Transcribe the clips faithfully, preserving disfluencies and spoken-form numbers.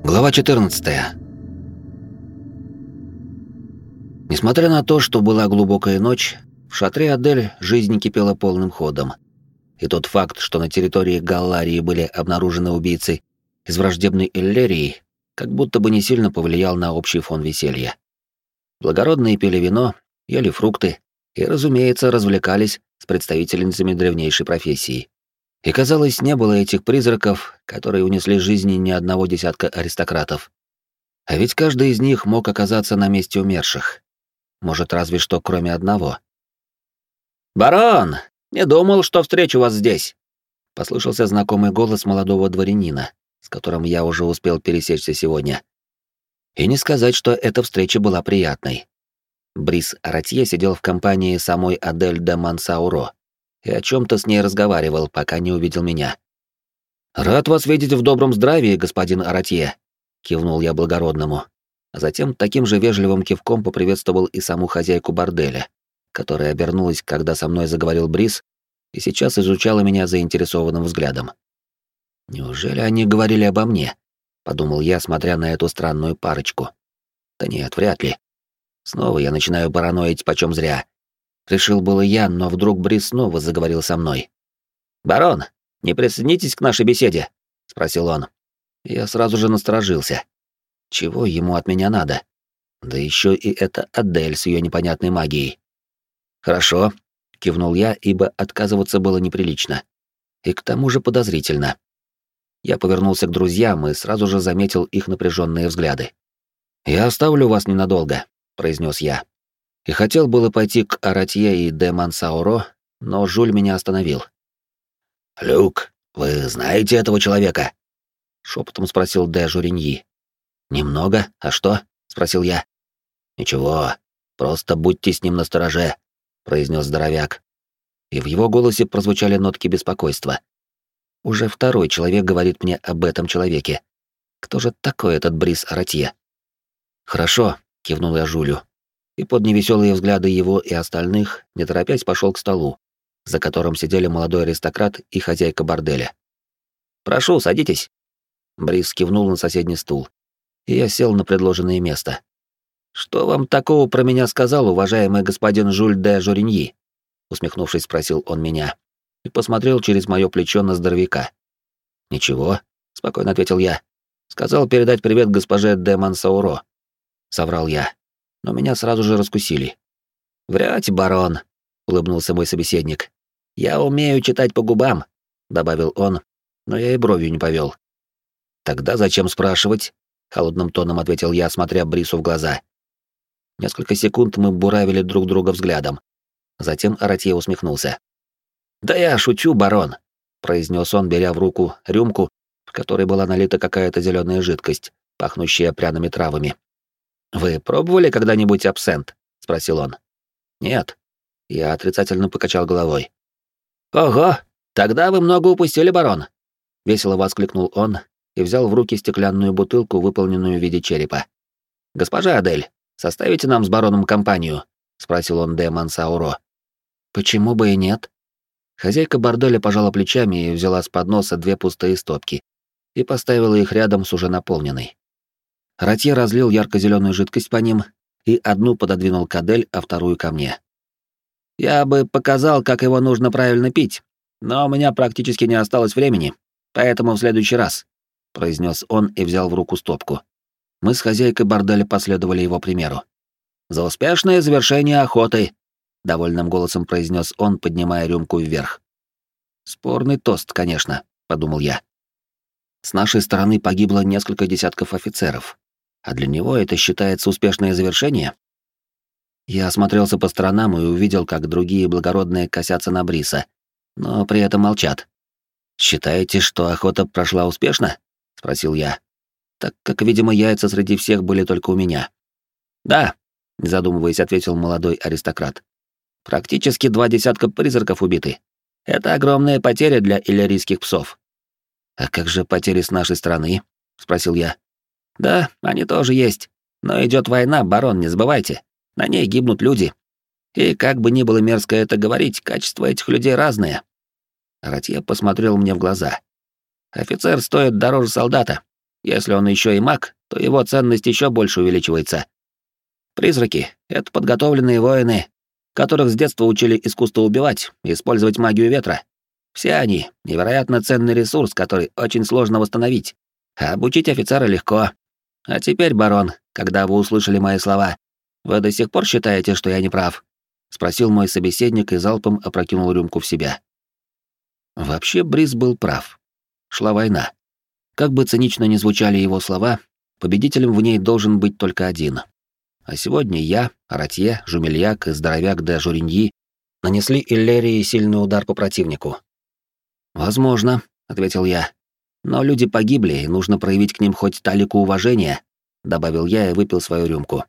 Глава четырнадцатая. Несмотря на то, что была глубокая ночь, в шатре Адель жизнь кипела полным ходом. И тот факт, что на территории Галларии были обнаружены убийцы из враждебной Иллерии, как будто бы не сильно повлиял на общий фон веселья. Благородные пили вино, ели фрукты и, разумеется, развлекались с представительницами древнейшей профессии. И, казалось, не было этих призраков, которые унесли жизни не одного десятка аристократов. А ведь каждый из них мог оказаться на месте умерших. Может, разве что кроме одного. «Барон, не думал, что встречу вас здесь!» Послышался знакомый голос молодого дворянина, с которым я уже успел пересечься сегодня. И не сказать, что эта встреча была приятной. Брис Аратье сидел в компании самой Адель де Мансауро и о чем-то с ней разговаривал, пока не увидел меня. «Рад вас видеть в добром здравии, господин Аратье», — кивнул я благородному, а затем таким же вежливым кивком поприветствовал и саму хозяйку борделя, которая обернулась, когда со мной заговорил Брис, и сейчас изучала меня заинтересованным взглядом. «Неужели они говорили обо мне?» — подумал я, смотря на эту странную парочку. «Да нет, вряд ли. Снова я начинаю параноить почем зря». Решил было я, но вдруг Брис снова заговорил со мной. «Барон, не присоединитесь к нашей беседе?» — спросил он. Я сразу же насторожился. Чего ему от меня надо? Да еще и эта Адель с ее непонятной магией. «Хорошо», — кивнул я, ибо отказываться было неприлично. И к тому же подозрительно. Я повернулся к друзьям и сразу же заметил их напряженные взгляды. «Я оставлю вас ненадолго», — произнес я. И хотел было пойти к Аратье и де Мансауро, но Жюль меня остановил. «Люк, вы знаете этого человека?» — шепотом спросил де Журиньи. «Немного, а что?» — спросил я. «Ничего, просто будьте с ним настороже», — произнес здоровяк. И в его голосе прозвучали нотки беспокойства. Уже второй человек говорит мне об этом человеке. Кто же такой этот Брис Аратье? «Хорошо», — кивнул я Жюлю. И под невеселые взгляды его и остальных, не торопясь, пошел к столу, за которым сидели молодой аристократ и хозяйка борделя. «Прошу, садитесь». Брис кивнул на соседний стул, и я сел на предложенное место. «Что вам такого про меня сказал уважаемый господин Жюль де Журиньи?» Усмехнувшись, спросил он меня и посмотрел через мое плечо на здоровяка. «Ничего», — спокойно ответил я. «Сказал передать привет госпоже де Мансауро». Соврал я, но меня сразу же раскусили. «Врете, барон», — улыбнулся мой собеседник. «Я умею читать по губам», — добавил он, но я и бровью не повел. «Тогда зачем спрашивать?» — холодным тоном ответил я, смотря Брису в глаза. Несколько секунд мы буравили друг друга взглядом. Затем Аратье усмехнулся. «Да я шучу, барон», — произнес он, беря в руку рюмку, в которой была налита какая-то зеленая жидкость, пахнущая пряными травами. «Вы пробовали когда-нибудь абсент?» — спросил он. «Нет». Я отрицательно покачал головой. «Ого, тогда вы много упустили, барон!» — весело воскликнул он и взял в руки стеклянную бутылку, выполненную в виде черепа. «Госпожа Адель, составите нам с бароном компанию?» — спросил он де Мансауро. «Почему бы и нет?» Хозяйка борделя пожала плечами и взяла с подноса две пустые стопки и поставила их рядом с уже наполненной. Аратье разлил ярко-зеленую жидкость по ним и одну пододвинул к Адель, а вторую ко мне. «Я бы показал, как его нужно правильно пить, но у меня практически не осталось времени, поэтому в следующий раз», — произнес он и взял в руку стопку. Мы с хозяйкой борделя последовали его примеру. «За успешное завершение охоты», — довольным голосом произнес он, поднимая рюмку вверх. «Спорный тост, конечно», — подумал я. С нашей стороны погибло несколько десятков офицеров, а для него это считается успешное завершение? Я осмотрелся по сторонам и увидел, как другие благородные косятся на Бриса, но при этом молчат. «Считаете, что охота прошла успешно?» — спросил я, так как, видимо, яйца среди всех были только у меня. «Да», — не задумываясь, ответил молодой аристократ. «Практически два десятка призраков убиты. Это огромная потеря для иллирийских псов». «А как же потери с нашей стороны?» — спросил я. «Да, они тоже есть. Но идет война, барон, не забывайте. На ней гибнут люди. И как бы ни было мерзко это говорить, качество этих людей разное». Аратье посмотрел мне в глаза. «Офицер стоит дороже солдата. Если он еще и маг, то его ценность еще больше увеличивается. Призраки — это подготовленные воины, которых с детства учили искусство убивать и использовать магию ветра. Все они — невероятно ценный ресурс, который очень сложно восстановить. А обучить офицера легко. А теперь, барон, когда вы услышали мои слова, вы до сих пор считаете, что я не прав? Спросил мой собеседник и залпом опрокинул рюмку в себя. Вообще, Брис был прав. Шла война. Как бы цинично ни звучали его слова, победителем в ней должен быть только один. А сегодня я, Аратье, Жумельяк и здоровяк де Журиньи нанесли Иллерии сильный удар по противнику. «Возможно», — ответил я. «Но люди погибли, и нужно проявить к ним хоть талику уважения», — добавил я и выпил свою рюмку.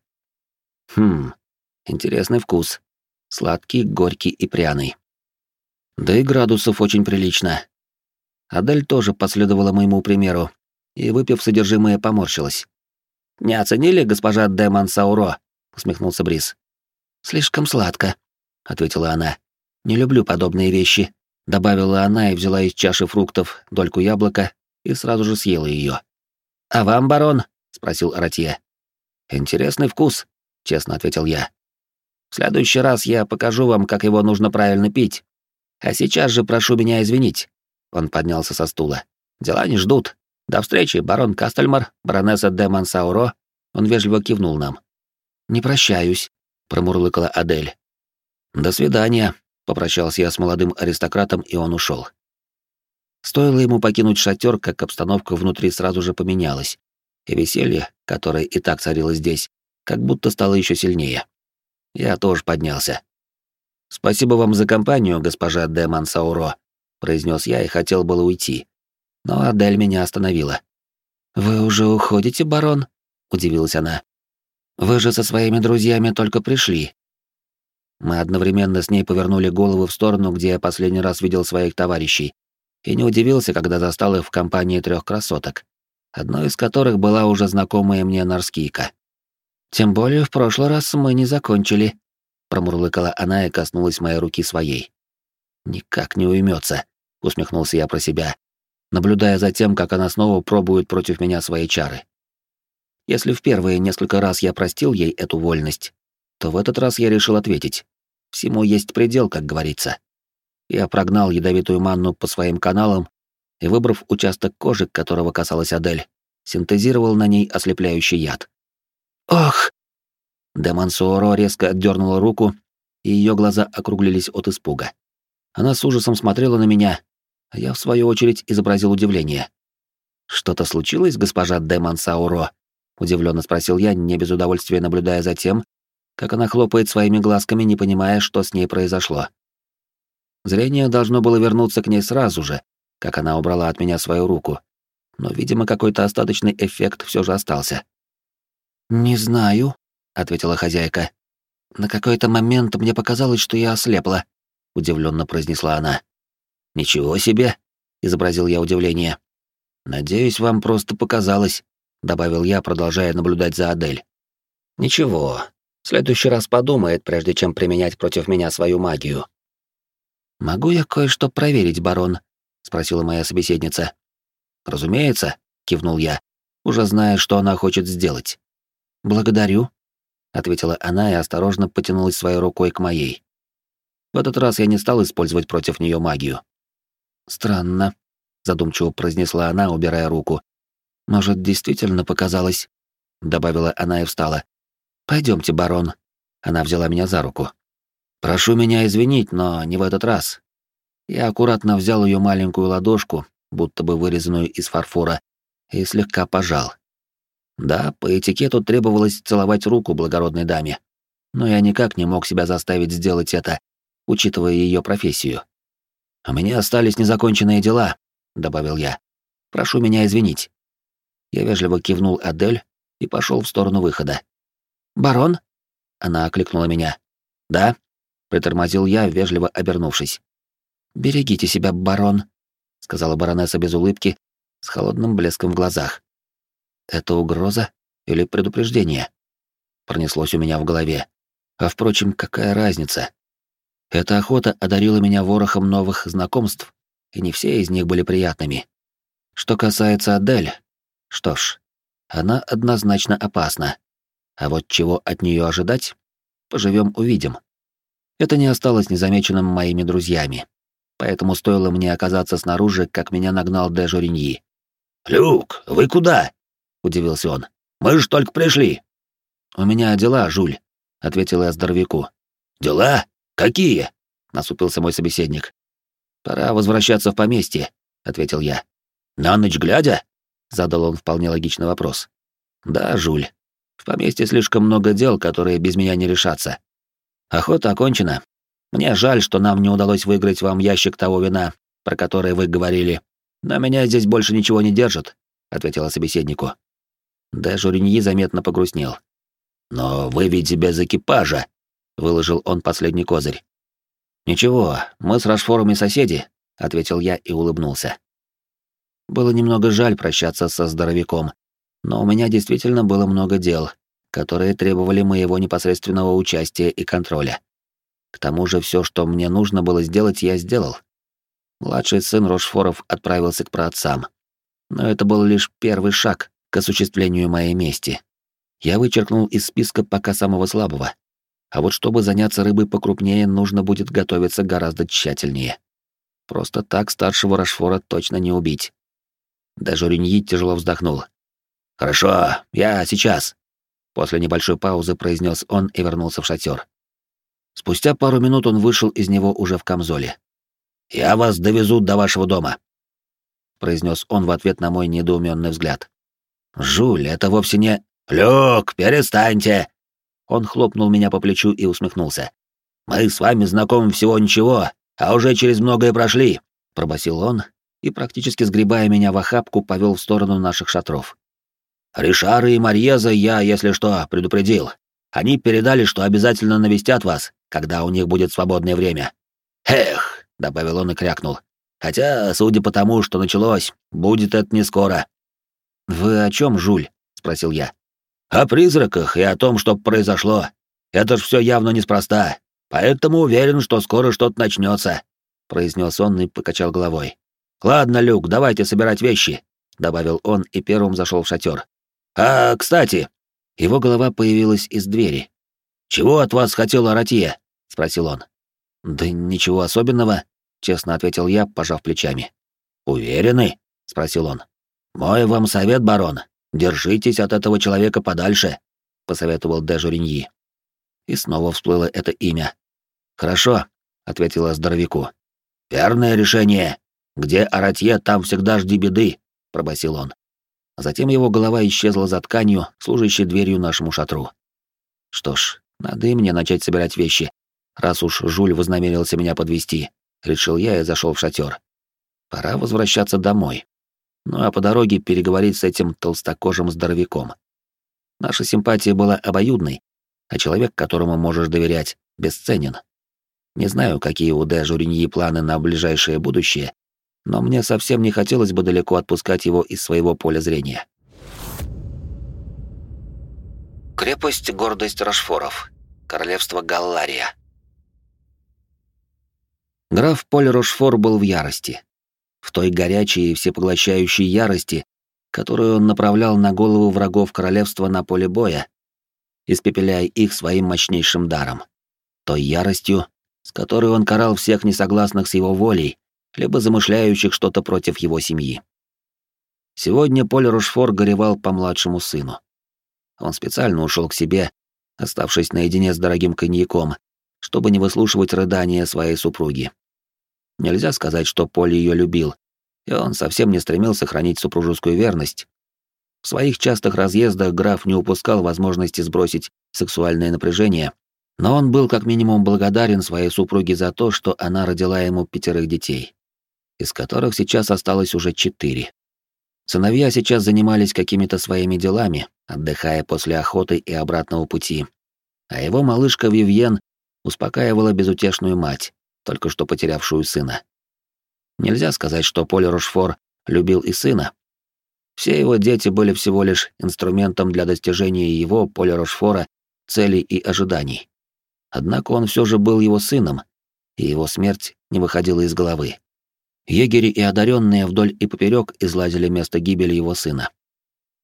Хм, интересный вкус. Сладкий, горький и пряный. Да и градусов очень прилично. Адель тоже последовала моему примеру, и, выпив содержимое, поморщилась. «Не оценили, госпожа де Мансауро?» — усмехнулся Брис. «Слишком сладко», — ответила она. «Не люблю подобные вещи», — добавила она и взяла из чаши фруктов дольку яблока и сразу же съела ее. «А вам, барон?» — спросил Аратье. «Интересный вкус», — честно ответил я. «В следующий раз я покажу вам, как его нужно правильно пить. А сейчас же прошу меня извинить». Он поднялся со стула. «Дела не ждут. До встречи, барон Кастельмар, баронесса де Мансауро». Он вежливо кивнул нам. «Не прощаюсь», — промурлыкала Адель. «До свидания», — попрощался я с молодым аристократом, и он ушел. Стоило ему покинуть шатер, как обстановка внутри сразу же поменялась, и веселье, которое и так царило здесь, как будто стало еще сильнее. Я тоже поднялся. «Спасибо вам за компанию, госпожа де Мансауро», — произнес я и хотел было уйти. Но Адель меня остановила. «Вы уже уходите, барон?» — удивилась она. «Вы же со своими друзьями только пришли». Мы одновременно с ней повернули головы в сторону, где я последний раз видел своих товарищей, и не удивился, когда застал их в компании трех красоток, одной из которых была уже знакомая мне Нарскийка. «Тем более в прошлый раз мы не закончили», — промурлыкала она и коснулась моей руки своей. «Никак не уймется», — усмехнулся я про себя, наблюдая за тем, как она снова пробует против меня свои чары. Если в первые несколько раз я простил ей эту вольность, то в этот раз я решил ответить. Всему есть предел, как говорится. Я прогнал ядовитую манну по своим каналам и, выбрав участок кожи, которого касалась Адель, синтезировал на ней ослепляющий яд. «Ох!» Де Мансуоро резко отдернула руку, и ее глаза округлились от испуга. Она с ужасом смотрела на меня, а я, в свою очередь, изобразил удивление. «Что-то случилось, госпожа де Мансауро?» — удивленно спросил я, не без удовольствия наблюдая за тем, как она хлопает своими глазками, не понимая, что с ней произошло. Зрение должно было вернуться к ней сразу же, как она убрала от меня свою руку, но, видимо, какой-то остаточный эффект все же остался. «Не знаю», — ответила хозяйка. «На какой-то момент мне показалось, что я ослепла», — удивленно произнесла она. «Ничего себе!» — изобразил я удивление. «Надеюсь, вам просто показалось», — добавил я, продолжая наблюдать за Адель. «Ничего, в следующий раз подумает, прежде чем применять против меня свою магию». «Могу я кое-что проверить, барон?» — спросила моя собеседница. «Разумеется», — кивнул я, уже зная, что она хочет сделать. «Благодарю», — ответила она и осторожно потянулась своей рукой к моей. В этот раз я не стал использовать против нее магию. «Странно», — задумчиво произнесла она, убирая руку. «Может, действительно показалось?» — добавила она и встала. «Пойдемте, барон». Она взяла меня за руку. «Прошу меня извинить, но не в этот раз». Я аккуратно взял ее маленькую ладошку, будто бы вырезанную из фарфора, и слегка пожал. Да, по этикету требовалось целовать руку благородной даме, но я никак не мог себя заставить сделать это, учитывая ее профессию. «У меня остались незаконченные дела», — добавил я. «Прошу меня извинить». Я вежливо кивнул Адель и пошел в сторону выхода. «Барон?» — она окликнула меня. «Да?» — притормозил я, вежливо обернувшись. «Берегите себя, барон», — сказала баронесса без улыбки, с холодным блеском в глазах. «Это угроза или предупреждение?» Пронеслось у меня в голове. А впрочем, какая разница? Эта охота одарила меня ворохом новых знакомств, и не все из них были приятными. Что касается Адель, Что ж, она однозначно опасна. А вот чего от нее ожидать? Поживем увидим. Это не осталось незамеченным моими друзьями. Поэтому стоило мне оказаться снаружи, как меня нагнал де Жориньи. «Люк, вы куда?» — удивился он. «Мы ж только пришли». «У меня дела, Жуль», — ответил я здоровяку. «Дела? Какие?» — насупился мой собеседник. «Пора возвращаться в поместье», — ответил я. «На ночь глядя?» — задал он вполне логичный вопрос. «Да, Жуль. В поместье слишком много дел, которые без меня не решатся. Охота окончена. Мне жаль, что нам не удалось выиграть вам ящик того вина, про которое вы говорили. Но меня здесь больше ничего не держит», — ответила собеседнику. Де Жориньи заметно погрустнел. «Но вы ведь без экипажа», — выложил он последний козырь. «Ничего, мы с Рашфором и соседи», — ответил я и улыбнулся. Было немного жаль прощаться со здоровяком, но у меня действительно было много дел, которые требовали моего непосредственного участия и контроля. К тому же все, что мне нужно было сделать, я сделал. Младший сын Рошфоров отправился к праотцам. Но это был лишь первый шаг к осуществлению моей мести. Я вычеркнул из списка пока самого слабого. А вот чтобы заняться рыбой покрупнее, нужно будет готовиться гораздо тщательнее. Просто так старшего Рошфора точно не убить. Даже Рюньи тяжело вздохнул. «Хорошо, я сейчас», — после небольшой паузы произнес он и вернулся в шатер. Спустя пару минут он вышел из него уже в камзоле. «Я вас довезу до вашего дома», — произнес он в ответ на мой недоуменный взгляд. «Жуль, это вовсе не...» «Люк, перестаньте!» Он хлопнул меня по плечу и усмехнулся. «Мы с вами знакомы всего ничего, а уже через многое прошли», — пробасил он и, практически сгребая меня в охапку, повел в сторону наших шатров. «Ришара и Марьеза я, если что, предупредил. Они передали, что обязательно навестят вас, когда у них будет свободное время. Эх!» — добавил он и крякнул. «Хотя, судя по тому, что началось, будет это не скоро». «Вы о чем, Жуль?» — спросил я. «О призраках и о том, что произошло. Это ж все явно неспроста, поэтому уверен, что скоро что-то начнется», — произнес он и покачал головой. «Ладно, Люк, давайте собирать вещи», — добавил он и первым зашел в шатер. «А, кстати...» Его голова появилась из двери. «Чего от вас хотел Аратия?» — спросил он. «Да ничего особенного», — честно ответил я, пожав плечами. «Уверены?» — спросил он. «Мой вам совет, барон. Держитесь от этого человека подальше», — посоветовал де Жориньи. И снова всплыло это имя. «Хорошо», — ответила здоровяку. «Верное решение. Где Аратье, там всегда жди беды», — пробасил он. Затем его голова исчезла за тканью, служащей дверью нашему шатру. Что ж, надо и мне начать собирать вещи, раз уж Жуль вознамерился меня подвести, решил я и зашел в шатер. Пора возвращаться домой. Ну а по дороге переговорить с этим толстокожим здоровяком. Наша симпатия была обоюдной, а человек, которому можешь доверять, бесценен. Не знаю, какие у де Жориньи планы на ближайшее будущее, но мне совсем не хотелось бы далеко отпускать его из своего поля зрения. Крепость Гордость Рошфоров. Королевство Галлария. Граф Поль Рошфор был в ярости. В той горячей и всепоглощающей ярости, которую он направлял на голову врагов королевства на поле боя, испепеляя их своим мощнейшим даром. Той яростью, с которой он карал всех несогласных с его волей, либо замышляющих что-то против его семьи. Сегодня Поль Рошфор горевал по младшему сыну. Он специально ушел к себе, оставшись наедине с дорогим коньяком, чтобы не выслушивать рыдания своей супруги. Нельзя сказать, что Поль ее любил, и он совсем не стремился хранить супружескую верность. В своих частых разъездах граф не упускал возможности сбросить сексуальное напряжение, но он был как минимум благодарен своей супруге за то, что она родила ему пятерых детей, из которых сейчас осталось уже четыре. Сыновья сейчас занимались какими-то своими делами, отдыхая после охоты и обратного пути, а его малышка Вивьен успокаивала безутешную мать, только что потерявшую сына. Нельзя сказать, что Поль Рошфор любил и сына. Все его дети были всего лишь инструментом для достижения его, Поля Рошфора, целей и ожиданий. Однако он все же был его сыном, и его смерть не выходила из головы. Егери и одаренные вдоль и поперек излазили место гибели его сына.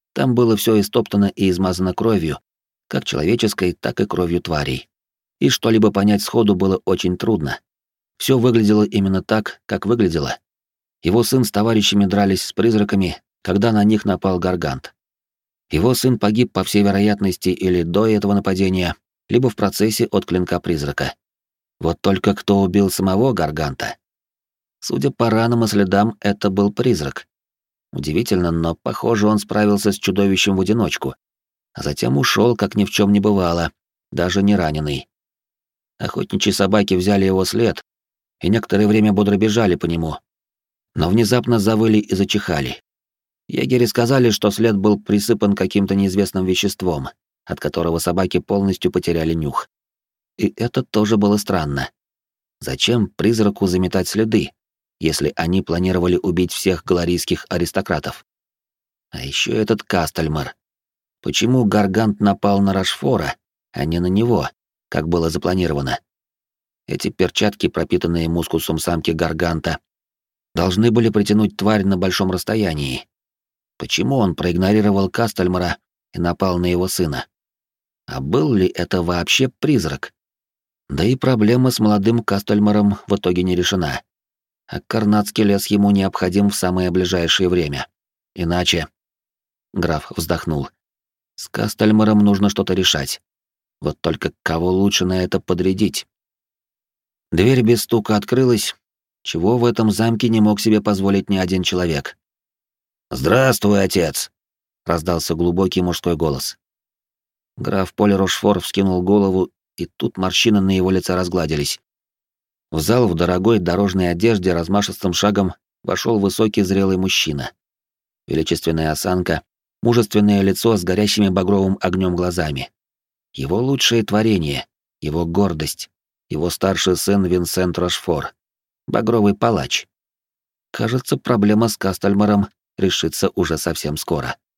Там было все истоптано и измазано кровью, как человеческой, так и кровью тварей. И что-либо понять сходу было очень трудно. Все выглядело именно так, как выглядело. Его сын с товарищами дрались с призраками, когда на них напал Гаргант. Его сын погиб, по всей вероятности, или до этого нападения, либо в процессе от клинка призрака. Вот только кто убил самого Гарганта? Судя по ранам и следам, это был призрак. Удивительно, но, похоже, он справился с чудовищем в одиночку, а затем ушел, как ни в чем не бывало, даже не раненый. Охотничьи собаки взяли его след и некоторое время бодро бежали по нему, но внезапно завыли и зачихали. Егери сказали, что след был присыпан каким-то неизвестным веществом, от которого собаки полностью потеряли нюх. И это тоже было странно. Зачем призраку заметать следы, если они планировали убить всех галарийских аристократов? А еще этот Кастельмар. Почему Гаргант напал на Рашфора, а не на него, как было запланировано? Эти перчатки, пропитанные мускусом самки Гарганта, должны были притянуть тварь на большом расстоянии. Почему он проигнорировал Кастельмара и напал на его сына? А был ли это вообще призрак? Да и проблема с молодым Кастельмаром в итоге не решена. А Карнатский лес ему необходим в самое ближайшее время. Иначе... Граф вздохнул. С Кастельмаром нужно что-то решать. Вот только кого лучше на это подрядить? Дверь без стука открылась, чего в этом замке не мог себе позволить ни один человек. «Здравствуй, отец!» — раздался глубокий мужской голос. Граф Поль Рошфор вскинул голову, и тут морщины на его лице разгладились. В зал в дорогой дорожной одежде размашистым шагом вошел высокий зрелый мужчина. Величественная осанка, мужественное лицо с горящими багровым огнем глазами. Его лучшее творение, его гордость, его старший сын Винсент Рошфор, багровый палач. Кажется, проблема с Кастельмаром решится уже совсем скоро.